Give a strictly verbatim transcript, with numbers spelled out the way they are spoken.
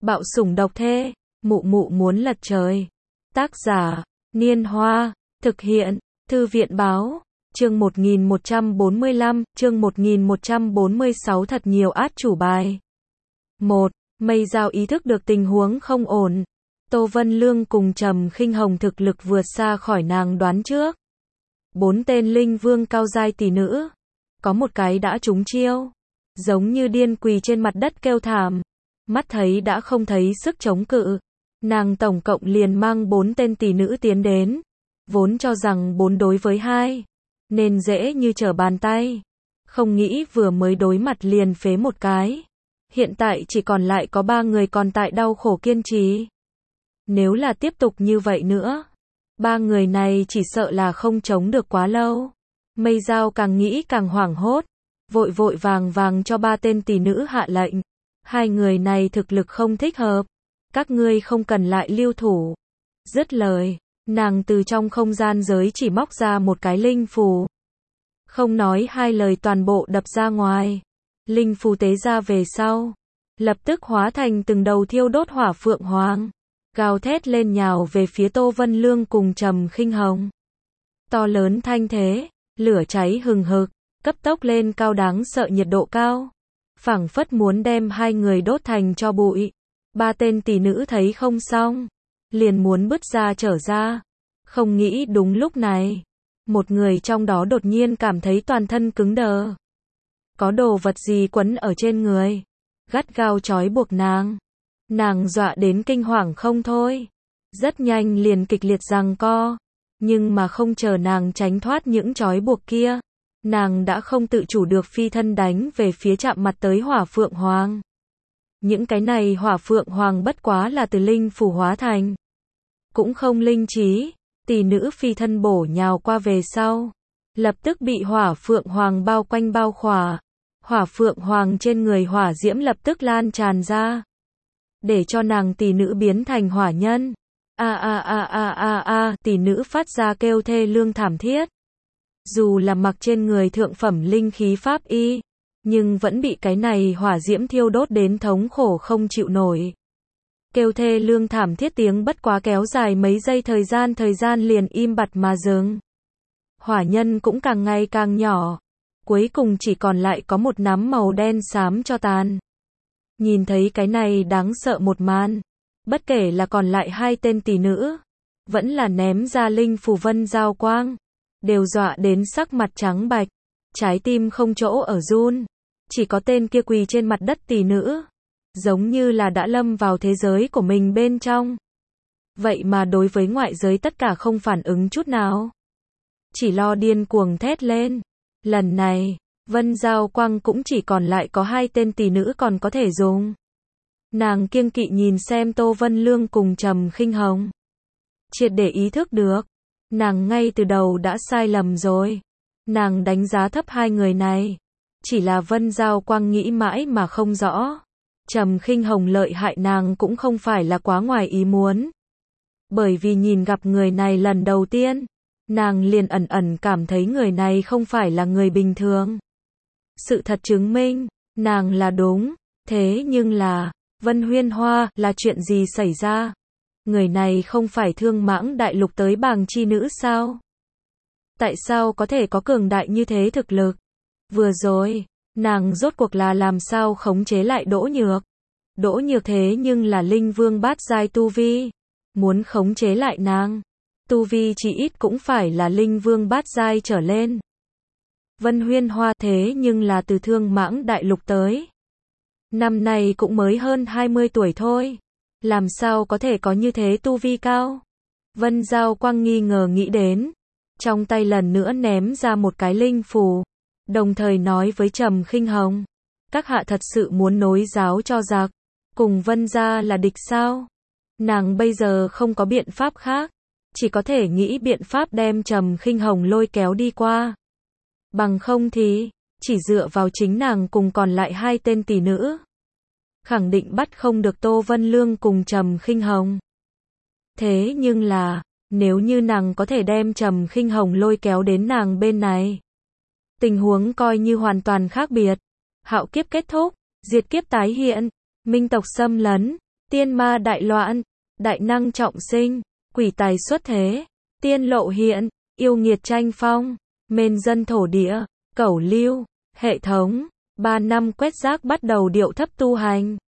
Bạo sủng độc thê, mụ mụ muốn lật trời. Tác giả, Niên Hoa, thực hiện, Thư viện báo, chương một nghìn một trăm bốn mươi lăm, chương một nghìn một trăm bốn mươi sáu thật nhiều át chủ bài. một. Mây Dao ý thức được tình huống không ổn. Tô Vân Lương cùng Trầm Khinh Hồng thực lực vượt xa khỏi nàng đoán trước. Bốn tên linh vương cao giai tỷ nữ. Có một cái đã trúng chiêu. Giống như điên quỳ trên mặt đất kêu thảm. Mắt thấy đã không thấy sức chống cự. Nàng tổng cộng liền mang bốn tên tỷ nữ tiến đến. Vốn cho rằng bốn đối với hai. Nên dễ như trở bàn tay. Không nghĩ vừa mới đối mặt liền phế một cái. Hiện tại chỉ còn lại có ba người còn tại đau khổ kiên trì. Nếu là tiếp tục như vậy nữa, ba người này chỉ sợ là không chống được quá lâu. Mây Dao càng nghĩ càng hoảng hốt, vội vội vàng vàng cho ba tên tỷ nữ hạ lệnh. Hai người này thực lực không thích hợp, các ngươi không cần lại lưu thủ. Dứt lời, nàng từ trong không gian giới chỉ móc ra một cái linh phù. Không nói hai lời toàn bộ đập ra ngoài. Linh phù tế ra về sau, lập tức hóa thành từng đầu thiêu đốt hỏa phượng hoàng, gào thét lên nhào về phía Tô Vân Lương cùng Trầm Khinh Hồng. To lớn thanh thế, lửa cháy hừng hực, cấp tốc lên cao đáng sợ nhiệt độ cao, phảng phất muốn đem hai người đốt thành tro bụi. Ba tên tỷ nữ thấy không xong, liền muốn bứt ra trở ra. Không nghĩ đúng lúc này, một người trong đó đột nhiên cảm thấy toàn thân cứng đờ. Có đồ vật gì quấn ở trên người, gắt gao trói buộc nàng. Nàng dọa đến kinh hoàng không thôi. Rất nhanh liền kịch liệt giằng co. Nhưng mà không chờ nàng tránh thoát những trói buộc kia, nàng đã không tự chủ được phi thân đánh về phía chạm mặt tới hỏa phượng hoàng. Những cái này hỏa phượng hoàng bất quá là từ linh phù hóa thành. Cũng không linh trí, tỷ nữ phi thân bổ nhào qua về sau. Lập tức bị hỏa phượng hoàng bao quanh bao khỏa. Hỏa phượng hoàng trên người hỏa diễm lập tức lan tràn ra. Để cho nàng tỷ nữ biến thành hỏa nhân. A a a a a a, tỷ nữ phát ra kêu thê lương thảm thiết. Dù là mặc trên người thượng phẩm linh khí pháp y, nhưng vẫn bị cái này hỏa diễm thiêu đốt đến thống khổ không chịu nổi. Kêu thê lương thảm thiết tiếng bất quá kéo dài mấy giây thời gian thời gian liền im bặt mà dừng. Hỏa nhân cũng càng ngày càng nhỏ. Cuối cùng chỉ còn lại có một nắm màu đen xám cho tàn. Nhìn thấy cái này đáng sợ một màn, bất kể là còn lại hai tên tỷ nữ, vẫn là ném ra linh phù vân giao quang, đều dọa đến sắc mặt trắng bạch, trái tim không chỗ ở run. Chỉ có tên kia quỳ trên mặt đất tỷ nữ, giống như là đã lâm vào thế giới của mình bên trong. Vậy mà đối với ngoại giới tất cả không phản ứng chút nào, chỉ lo điên cuồng thét lên. Lần này, vân giao quang cũng chỉ còn lại có hai tên tỷ nữ còn có thể dùng. Nàng kiêng kỵ nhìn xem Tô Vân Lương cùng Trầm Khinh Hồng. Triệt để ý thức được, nàng ngay từ đầu đã sai lầm rồi. Nàng đánh giá thấp hai người này. Chỉ là vân giao quang nghĩ mãi mà không rõ. Trầm Khinh Hồng lợi hại nàng cũng không phải là quá ngoài ý muốn. Bởi vì nhìn gặp người này lần đầu tiên, nàng liền ẩn ẩn cảm thấy người này không phải là người bình thường. Sự thật chứng minh, nàng là đúng. Thế nhưng là, Vân Huyên Hoa, là chuyện gì xảy ra? Người này không phải Thương Mãng Đại Lục tới bàng chi nữ sao? Tại sao có thể có cường đại như thế thực lực? Vừa rồi, nàng rốt cuộc là làm sao khống chế lại Đỗ Nhược? Đỗ Nhược thế nhưng là linh vương bát giai tu vi. Muốn khống chế lại nàng, tu vi chỉ ít cũng phải là linh vương bát giai trở lên. Vân Huyên Hoa thế nhưng là từ Thương Mãng Đại Lục tới. Năm nay cũng mới hơn hai mươi tuổi thôi. Làm sao có thể có như thế tu vi cao? Vân Giao Quang nghi ngờ nghĩ đến. Trong tay lần nữa ném ra một cái linh phù. Đồng thời nói với Trầm Khinh Hồng. Các hạ thật sự muốn nối giáo cho giặc. Cùng Vân gia là địch sao? Nàng bây giờ không có biện pháp khác. Chỉ có thể nghĩ biện pháp đem Trầm Khinh Hồng lôi kéo đi qua. Bằng không thì, chỉ dựa vào chính nàng cùng còn lại hai tên tỷ nữ. Khẳng định bắt không được Tô Vân Lương cùng Trầm Khinh Hồng. Thế nhưng là, nếu như nàng có thể đem Trầm Khinh Hồng lôi kéo đến nàng bên này, tình huống coi như hoàn toàn khác biệt. Hạo kiếp kết thúc, diệt kiếp tái hiện, minh tộc xâm lấn, tiên ma đại loạn, đại năng trọng sinh, quỷ tài xuất thế, tiên lộ hiện, yêu nghiệt tranh phong, mên dân thổ địa, cẩu lưu, hệ thống, ba năm quét rác bắt đầu điệu thấp tu hành.